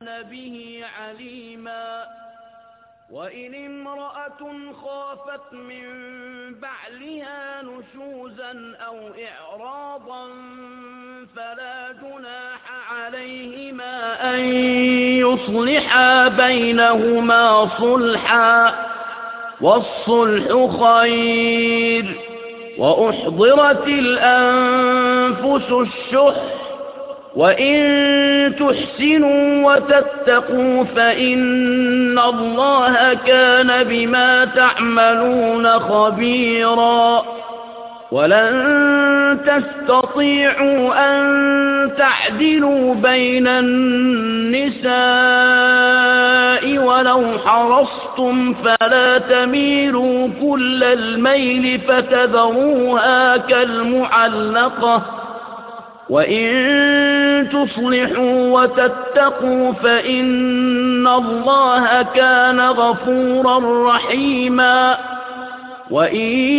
به عليما. وإن امرأة خافت من بعلها نشوزا أو إعراضا فلا جناح عليهما أن يصلحا بينهما صلحا والصلح خير. وأحضرت الأنفس الشح وإن تحسنوا وتتقوا فإن الله كان بما تعملون خبيرا. ولن تستطيعوا أن تعدلوا بين النساء ولو حرصتم فلا تميلوا كل الميل فتذروها كالمعلقة. وإن تصلحوا وتتقوا فإن الله كان غفورا رحيما. وإن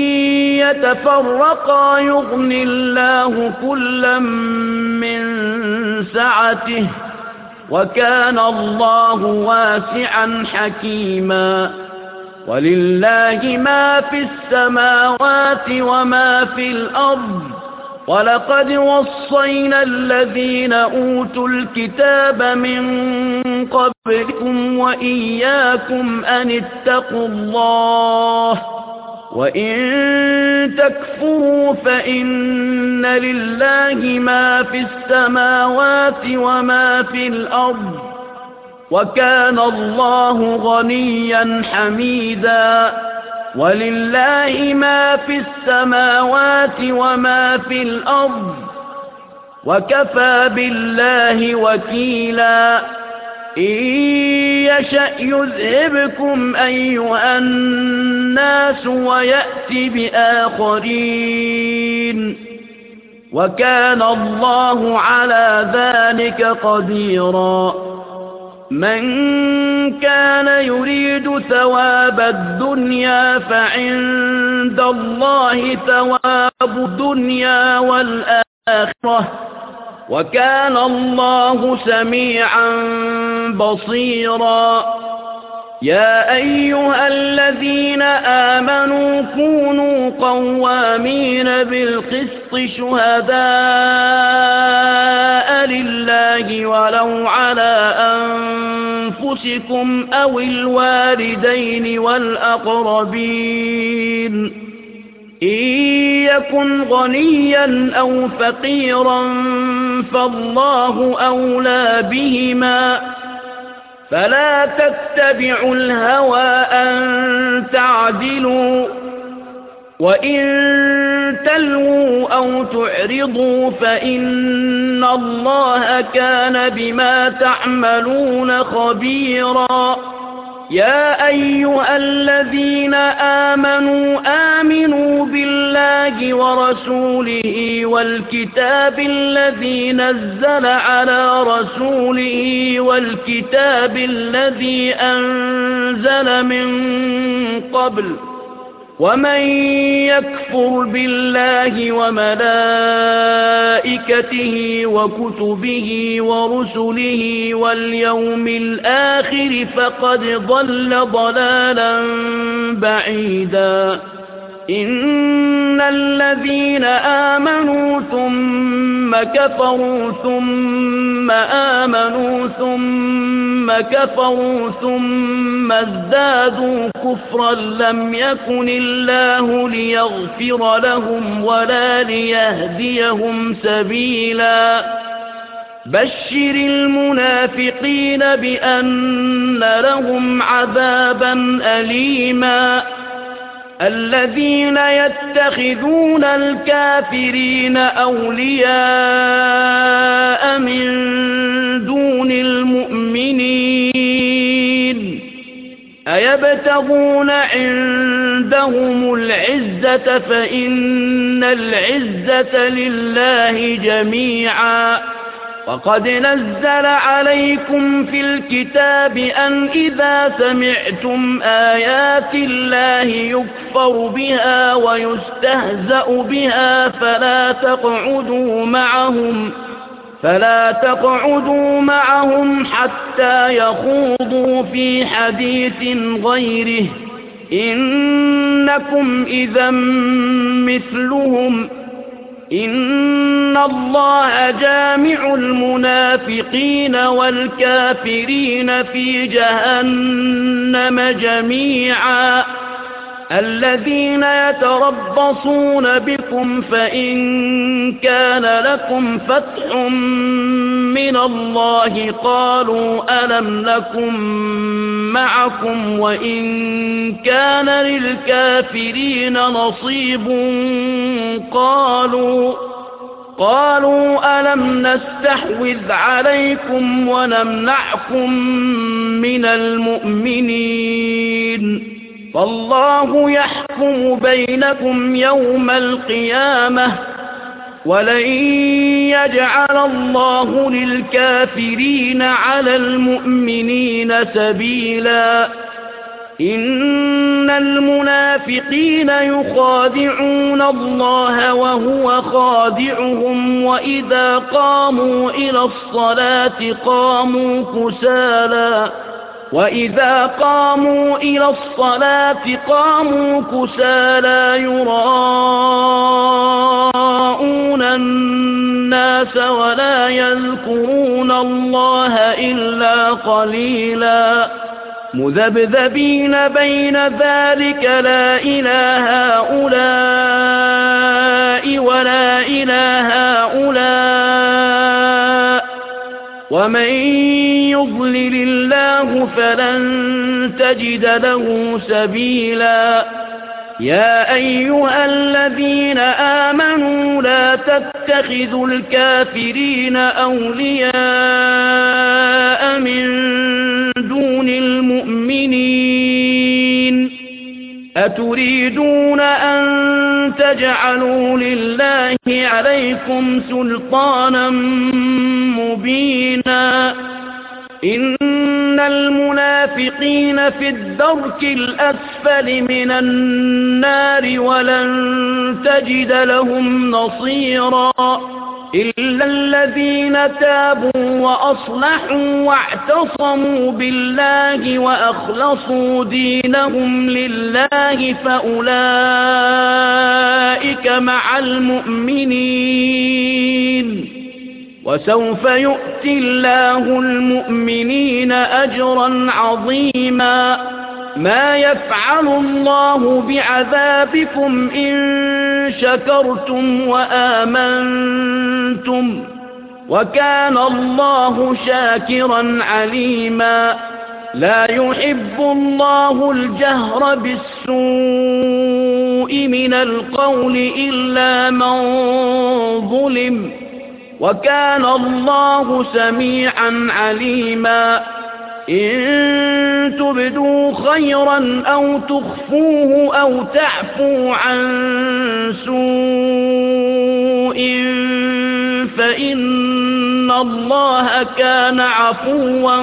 يتفرقا يغن الله كلا من سعته وكان الله واسعا حكيما. ولله ما في السماوات وما في الأرض ولقد وصينا الذين أوتوا الكتاب من قبلكم وإياكم أن اتقوا الله وإن تكفروا فإن لله ما في السماوات وما في الأرض وكان الله غنيا حميدا. ولله ما في السماوات وما في الأرض وكفى بالله وكيلا. إن يشأ يذهبكم أيها الناس ويأت بآخرين وكان الله على ذلك قديرا. من كان يريد ثواب الدنيا فعند الله ثواب الدنيا والآخرة وكان الله سميعا بصيرا. يا أيها الذين آمنوا كونوا قوامين بالقسط شهداء لله ولو على أنفسكم أو الوالدين والأقربين إن يكن غنيا أو فقيرا فالله أولى بهما فلا تتبعوا الهوى أن تعدلوا وإن تلووا أو تعرضوا فإن الله كان بما تعملون خبيرا. يا أيها الذين آمنوا بالله ورسوله والكتاب الذي نزل على رسوله والكتاب الذي أنزل من قبل ومن يكفر بالله وملائكته وكتبه ورسله واليوم الآخر فقد ضل ضلالا بعيدا. إن الذين آمنوا ثم كفروا ثم آمنوا ثم كفروا ثم ازدادوا كفرا لم يكن الله ليغفر لهم ولا ليهديهم سبيلا. بشر المنافقين بأن لهم عذابا أليما. الذين يتخذون الكافرين أولياء من دون المؤمنين أيبتغون عندهم العزة فإن العزة لله جميعا. وقد نزل عليكم في الكتاب أن إذا سمعتم آيات الله يكفر بها ويستهزأ بها فلا تقعدوا معهم حتى يخوضوا في حديث غيره إنكم إذا مثلهم إن الله جامع المنافقين والكافرين في جهنم جميعا الذين يتربصون بكم فإن كان لكم فتح من الله قالوا ألم نكن معكم وإن كان للكافرين نصيب قالوا ألم نستحوذ عليكم ونمنعكم من المؤمنين فالله يحكم بينكم يوم القيامة ولن يجعل الله للكافرين على المؤمنين سبيلا إن المنافقين يخادعون الله وهو خادعهم وإذا قاموا إلى الصلاة قاموا كسالى يراءون الناس ولا يذكرون الله إلا قليلا مذبذبين بين ذلك لا إلى هؤلاء ولا إلى هؤلاء ومن يضلل الله فلن تجد له سبيلا يا أيها الذين آمنوا لا تتخذوا الكافرين أولياء من دون المؤمنين أتريدون أن تجعلوا لله عليكم سلطانا مبينا إن المنافقين في الدرك الأسفل من النار ولن تجد لهم نصيرا إلا الذين تابوا وأصلحوا واعتصموا بالله وأخلصوا دينهم لله فأولئك مع المؤمنين وسوف يؤتي الله المؤمنين أجرا عظيما ما يفعل الله بعذابكم إن شكرتم وآمنتم وكان الله شاكرا عليما لا يحب الله الجهر بالسوء من القول إلا من ظلم وكان الله سميعا عليما إن تبدوا خيرا أو تخفوه أو تعفوا عن سوء فإن الله كان عفوا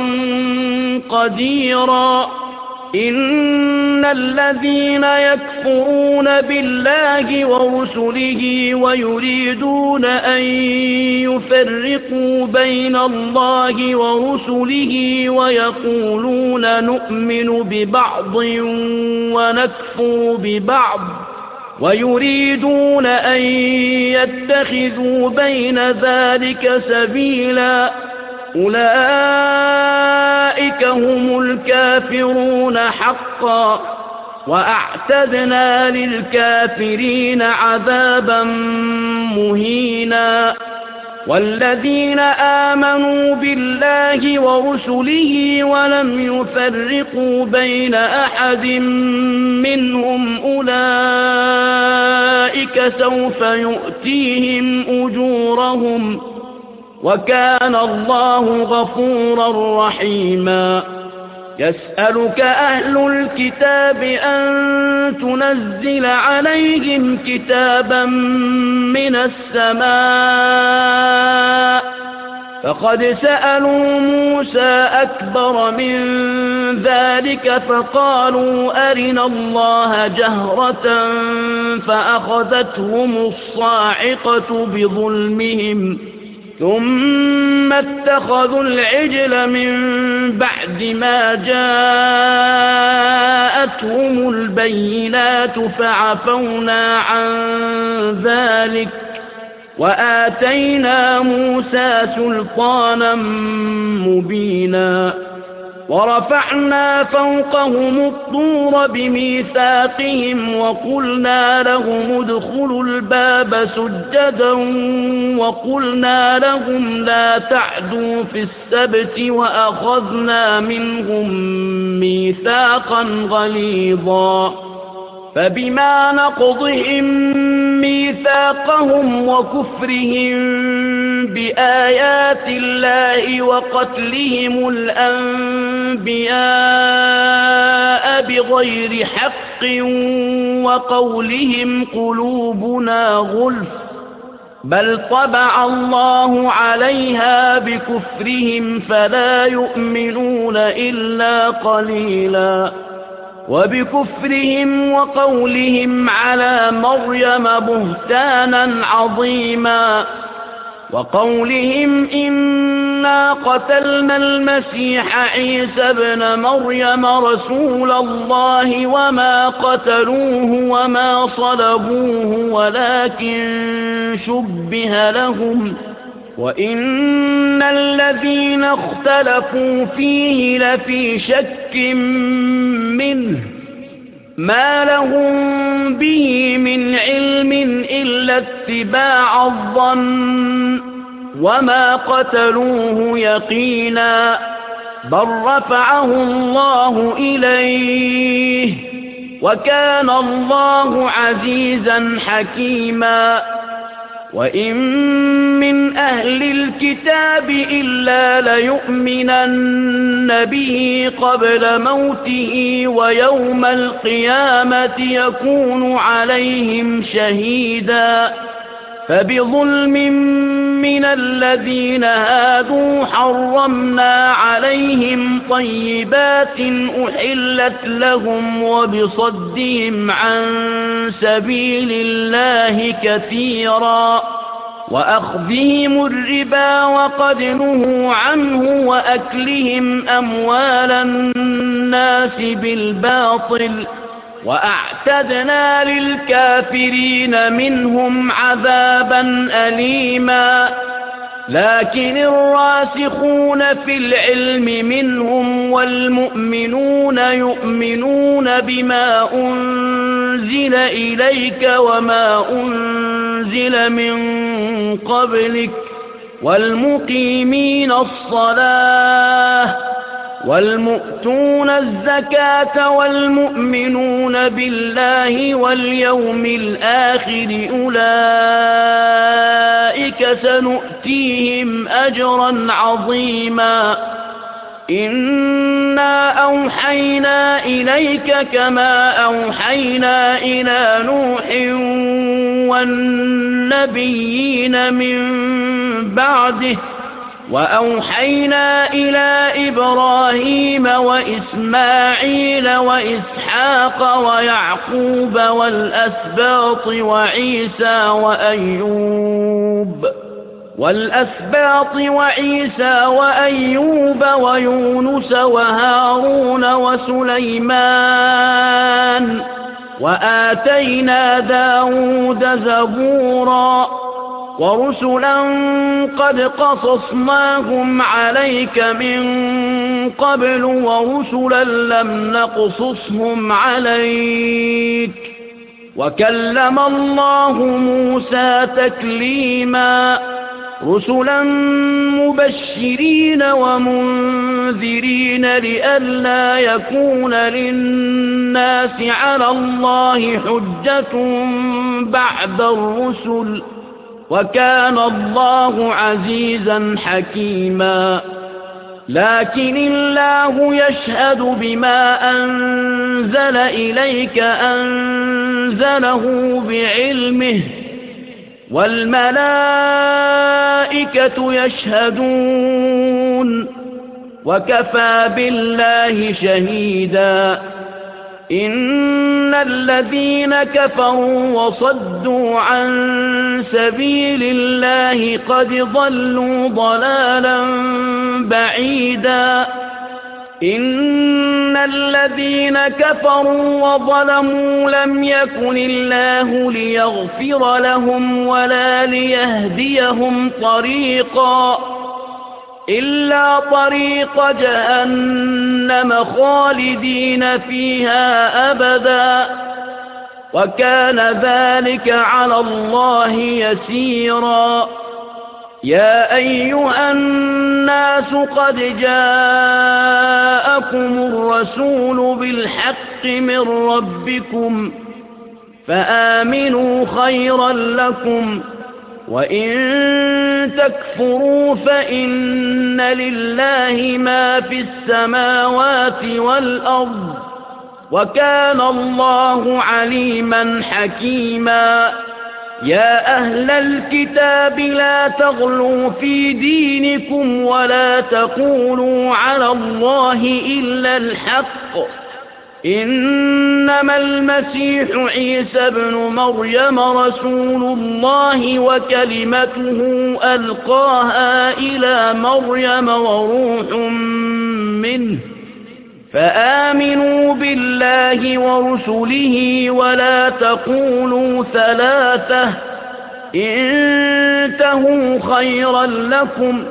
قديرا إن الذين يكفرون بالله ورسله ويريدون أن يفرقوا بين الله ورسله ويقولون نؤمن ببعض ونكفر ببعض ويريدون أن يتخذوا بين ذلك سبيلا أولئك هم الكافرون حقا وأعتدنا للكافرين عذابا مهينا والذين آمنوا بالله ورسله ولم يفرقوا بين أحد منهم أولئك سوف يؤتيهم أجورهم وكان الله غفورا رحيما يسألك أهل الكتاب أن تنزل عليهم كتابا من السماء فقد سألوا موسى أكبر من ذلك فقالوا أرنا الله جهرة فأخذتهم الصاعقة بظلمهم ثم اتخذوا العجل من بعد ما جاءتهم البينات فعفونا عن ذلك وآتينا موسى سلطانا مبينا ورفعنا فوقهم الطور بميثاقهم وقلنا لهم ادخلوا الباب سجدا وقلنا لهم لا تعدوا في السبت وأخذنا منهم ميثاقا غليظا فبما نقضهم ميثاقهم وكفرهم بآيات الله وقتلهم الأنبياء بغير حق وقولهم قلوبنا غلف بل طبع الله عليها بكفرهم فلا يؤمنون إلا قليلا وبكفرهم وقولهم على مريم بهتانا عظيما وقولهم إنا قتلنا المسيح عيسى ابن مريم رسول الله وما قتلوه وما صلبوه ولكن شبه لهم وإن الذين اختلفوا فيه لفي شك منه ما لهم به من علم إلا اتباع الظن وما قتلوه يقينا بل رفعه الله إليه وكان الله عزيزا حكيما وإن من أهل الكتاب إلا ليؤمنن به قبل موته ويوم القيامة يكون عليهم شهيدا فبظلم من الذين هادوا حرمنا عليهم طيبات أحلت لهم وبصدهم عن سبيل الله كثيرا وأخذهم الربا وقد نهوا عنه وأكلهم أموال الناس بالباطل وأعتدنا للكافرين منهم عذابا أليما لكن الراسخون في العلم منهم والمؤمنون يؤمنون بما أنزل إليك وما أنزل من قبلك والمقيمين الصلاة والمؤتون الزكاة والمؤمنون بالله واليوم الآخر أولئك سنؤتيهم أجرا عظيما إنا أوحينا إليك كما أوحينا إلى نوح والنبيين من بعده وأوحينا إلى إبراهيم وإسماعيل وإسحاق ويعقوب والأسباط وعيسى وأيوب ويونس وهارون وسليمان وآتينا داود زبورا ورسلا قد قصصناهم عليك من قبل ورسلا لم نقصصهم عليك وكلم الله موسى تكليما رسلا مبشرين ومنذرين لئلا يكون للناس على الله حجة بعد الرسل وكان الله عزيزا حكيما لكن الله يشهد بما أنزل إليك أنزله بعلمه والملائكة يشهدون وكفى بالله شهيدا إن الذين كفروا وصدوا عن سبيل الله قد ضلوا ضلالا بعيدا إن الذين كفروا وظلموا لم يكن الله ليغفر لهم ولا ليهديهم طريقا إلا طريق جهنم خالدين فيها أبدا وكان ذلك على الله يسيرا يا أيها الناس قد جاءكم الرسول بالحق من ربكم فآمنوا خيرا لكم وإن تكفروا فإن لله ما في السماوات والأرض وكان الله عليما حكيما يا أهل الكتاب لا تغلوا في دينكم ولا تقولوا على الله إلا الحق إنما المسيح عيسى بن مريم رسول الله وكلمته ألقاها إلى مريم وروح منه فآمنوا بالله ورسله ولا تقولوا ثلاثة انتهوا خيرا لكم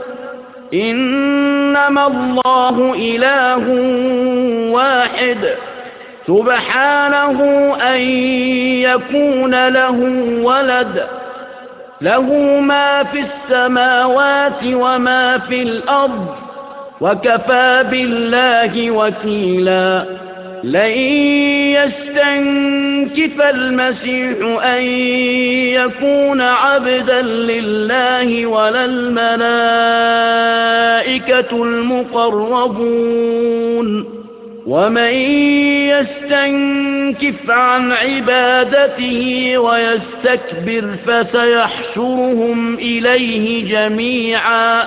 إنما الله إله واحد سبحانه أن يكون له ولد له ما في السماوات وما في الأرض وكفى بالله وكيلا لن يستنكف المسيح أن يكون عبدا لله ولا الملائكة المقربون ومن يستنكف عن عبادته ويستكبر فسيحشرهم إليه جميعا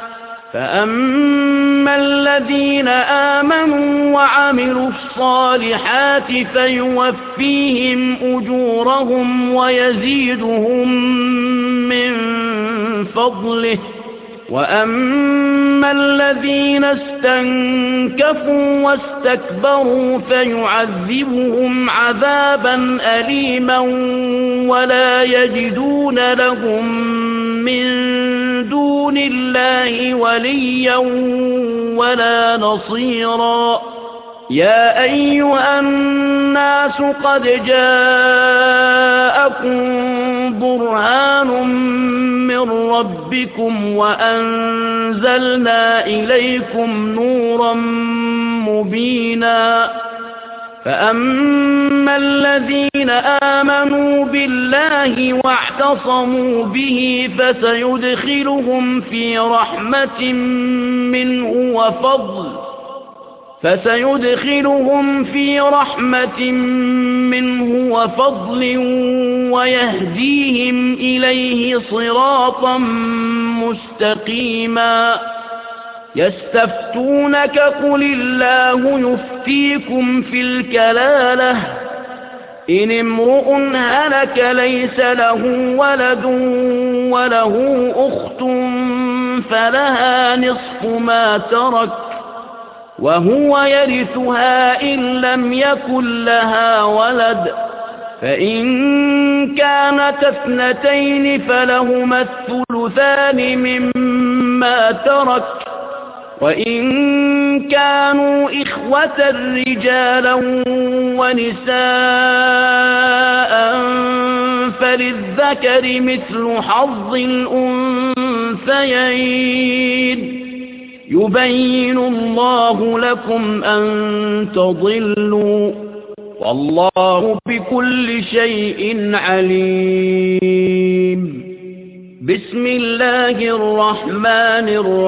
فأما الذين آمنوا وعملوا الصالحات فيوفيهم أجورهم ويزيدهم من فضله وأما الذين استنكفوا واستكبروا فيعذبهم عذابا أليما ولا يجدون لهم من دون الله وليا ولا نصيرا يا أيها الناس قد جاءكم برهان من ربكم وأنزلنا إليكم نورا مبينا فأما الذين آمنوا بالله واعتصموا به فسيدخلهم في رحمة منه وفضل ويهديهم إليه صراطا مستقيما يستفتونك قل الله يفتيكم في الكلالة إن امرؤ هلك ليس له ولد وله أخت فلها نصف ما ترك وهو يرثها إن لم يكن لها ولد فإن كانت اثنتين فلهما الثلثان مما ترك وإن كانوا إخوة رجالا ونساء فللذكر مثل حظ الأنثيين يبين الله لكم أن تضلوا والله بكل شيء عليم بسم الله الرحمن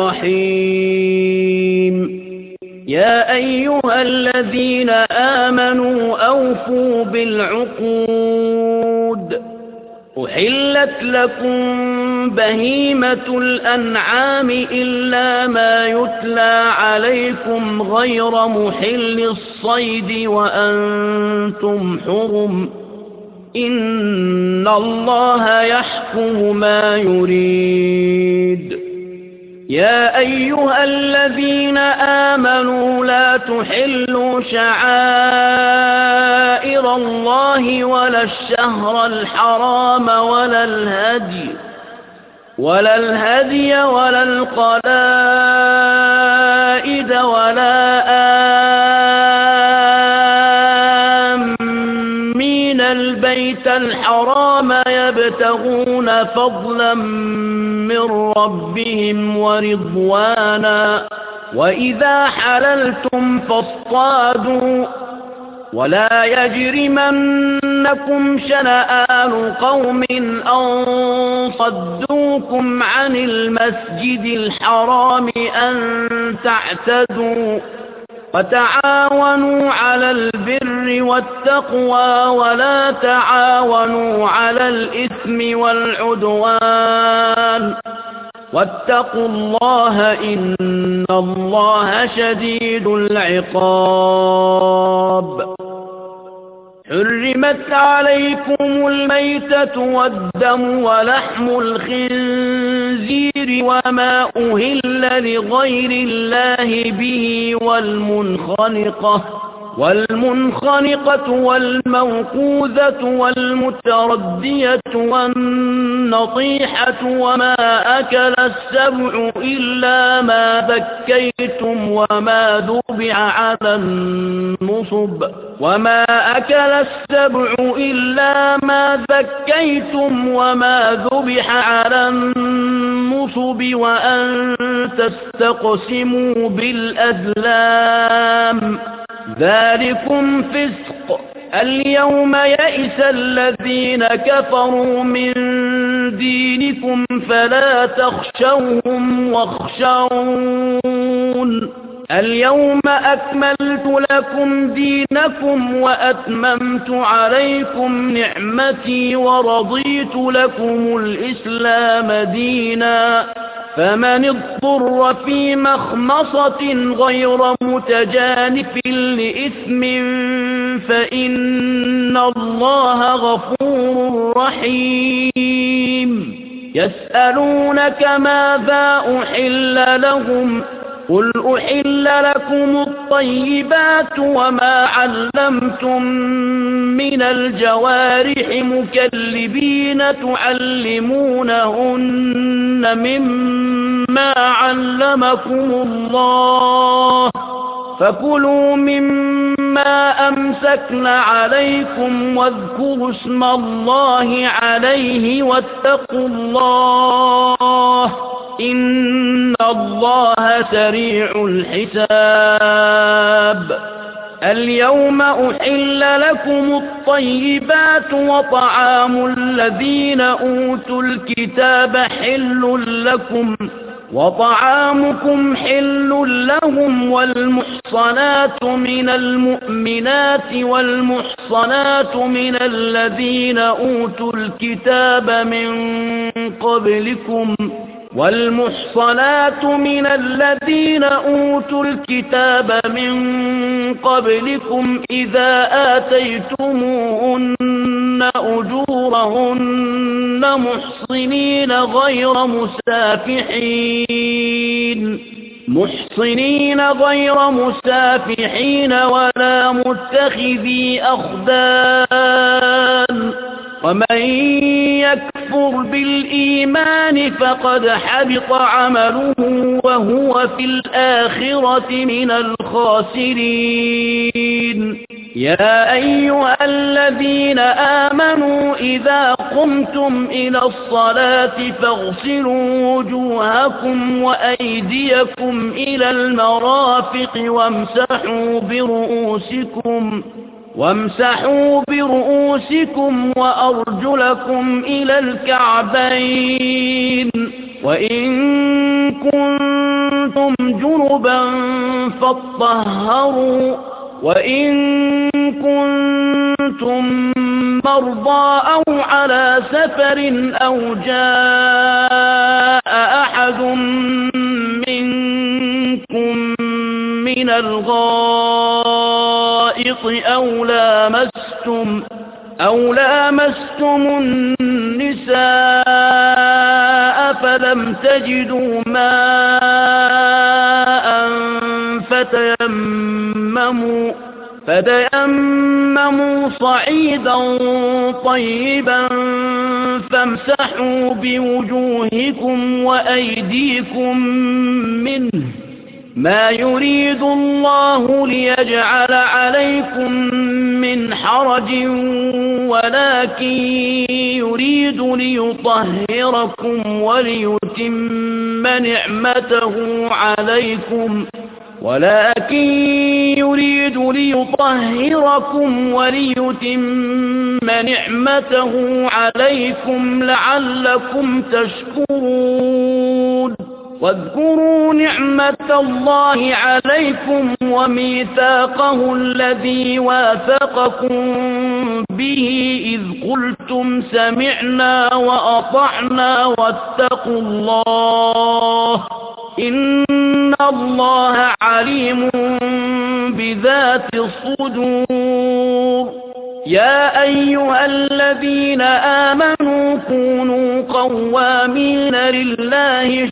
الرحيم يا أيها الذين آمنوا أوفوا بالعقود أحلت لكم بهيمة الأنعام إلا ما يتلى عليكم غير محل الصيد وأنتم حرم إن الله يحكم ما يريد يا أيها الذين آمنوا لا تحلوا شعائر الله ولا الشهر الحرام ولا الهدي ولا القلائد ولا آمين البيت الحرام يبتغون فضلا من ربهم ورضوانا وإذا حللتم فاصطادوا ولا يجرمنكم شنآن قوم أن صدوكم عن المسجد الحرام أن تعتدوا وتعاونوا على البر والتقوى ولا تعاونوا على الإثم والعدوان واتقوا الله إن الله شديد العقاب حرمت عليكم الميتة والدم ولحم الخنزير وما أهل لغير الله به والمنخنقة والموقوذة والمتردية والنطيحة وما أكل السبع إلا ما ذكيتم وما ذبح على النصب وأن تستقسموا بالأزلام ذلكم فسق اليوم يئس الذين كفروا من دينكم فلا تخشوهم واخشون اليوم أكملت لكم دينكم وأتممت عليكم نعمتي ورضيت لكم الإسلام دينا فمن اضطر في مخمصة غير متجانف لإثم فإن الله غفور رحيم يسألونك ماذا أحل لهم قل أحل لكم الطيبات وما علمتم من الجوارح مكلبين تعلمونهن مما علمكم الله فكلوا مما أمسكن عليكم واذكروا اسم الله عليه واتقوا الله إن الله سريع الحساب اليوم أحل لكم الطيبات وطعام الذين أوتوا الكتاب حل لكم وطعامكم حل لهم والمحصنات من المؤمنات والمحصنات من الذين أوتوا الكتاب من قبلكم إذا آتيتموهن أجورهن محصنين غير مسافحين ولا متخذي أخدان ومن يكفر بالإيمان فقد حبط عمله وهو في الآخرة من الخاسرين يا أيها الذين آمنوا إذا قمتم إلى الصلاة فاغسلوا وجوهكم وأيديكم إلى المرافق وامسحوا برؤوسكم وأرجلكم إلى الكعبين وإن كنتم جنبا فاطهروا وإن كنتم مرضى أو على سفر أو جاء أحد منكم من الغائط أو لامستم النساء فلم تجدوا ماء فتيمموا صعيدا طيبا فامسحوا بوجوهكم وأيديكم منه ما يريد الله ليجعل عليكم من حرج ولكن يريد ليطهركم وليتم نعمته عليكم لعلكم تشكرون واذكروا نعمة الله عليكم وميثاقه الذي واثقكم به إذ قلتم سمعنا وأطعنا واتقوا الله إن الله عليم بذات الصدور يا أيها الذين آمنوا كونوا قوامين لله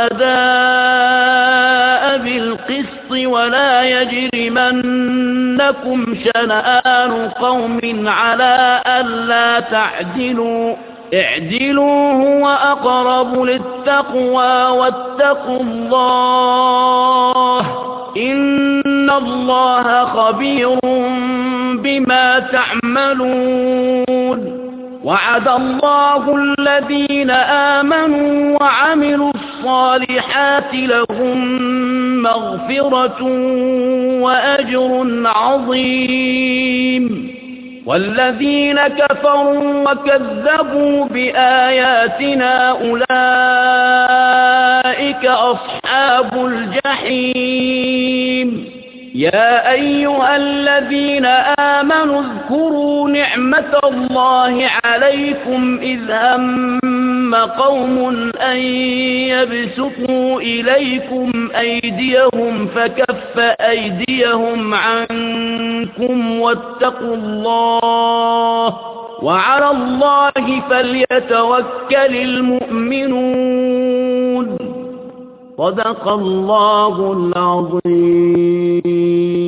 شهداء بالقسط ولا يجرمنكم شنآن قوم على ألا تعدلوا اعدلوا هو أقرب للتقوى واتقوا الله إن الله خبير بما تعملون وعد الله الذين آمنوا وعملوا الصالحات لهم مغفرة وأجر عظيم والذين كفروا وكذبوا بآياتنا أولئك أصحاب الجحيم يا أيها الذين آمنوا اذكروا نعمة الله عليكم إذ هم قوم أن يبسطوا إليكم أيديهم فكف أيديهم عنكم واتقوا الله وعلى الله فليتوكل المؤمنون صدق الله العظيم